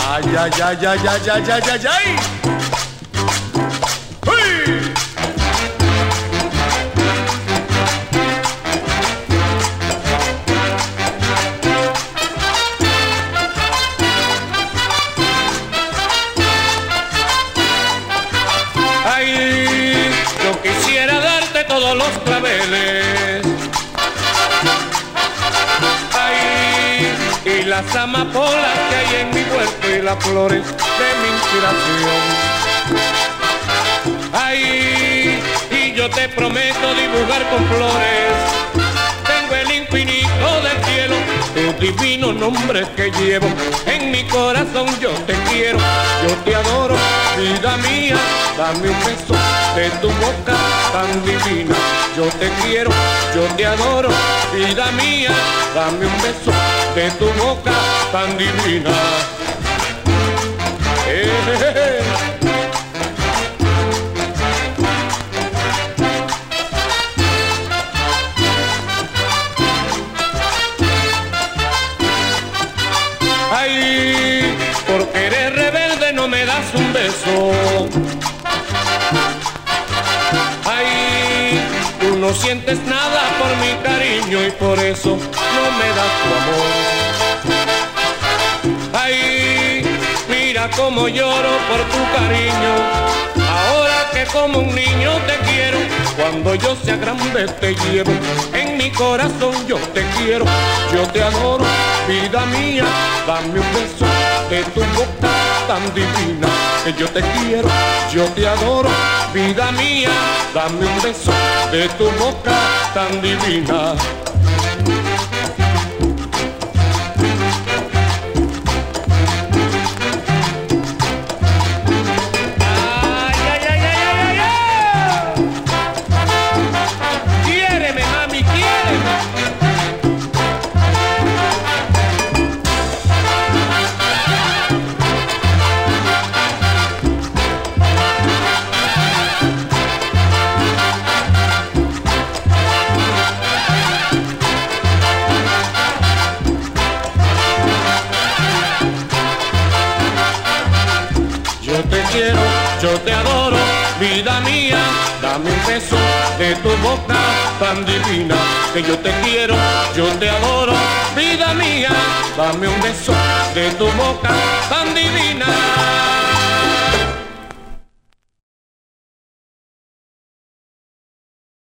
Ay, ay, ay, ay, ay, ay, ay, ay, ay. ¡Uy! Ay, yo quisiera darte todos los claveles. Ay, y las amapolas que hay en mi huerto y las flores de mi inspiración. Ay, y yo te prometo dibujar con flores. Tengo el infinito del cielo, tu divino nombre que llevo. En mi corazón yo te quiero, yo te adoro, vida mía. Dame un beso de tu boca tan divina. Yo te quiero, yo te adoro, vida mía. Dame un beso de tu boca tan divina. Ay, porque eres rebelde no me das un beso. Ay, tú no sientes nada por mi cariño y por eso no me das tu amor. Ay, mira cómo lloro por tu cariño. Ahora que como un niño te quiero, cuando yo sea grande te llevo. En mi corazón yo te quiero, yo te adoro, vida mía. Dame un beso de tu boca tan divina. Que yo te quiero, yo te adoro, vida mía. Dame un beso de tu boca tan divina. Yo te quiero, yo te adoro, vida mía. Dame un beso de tu boca tan divina. Que yo te quiero, yo te adoro, vida mía. Dame un beso de tu boca tan divina.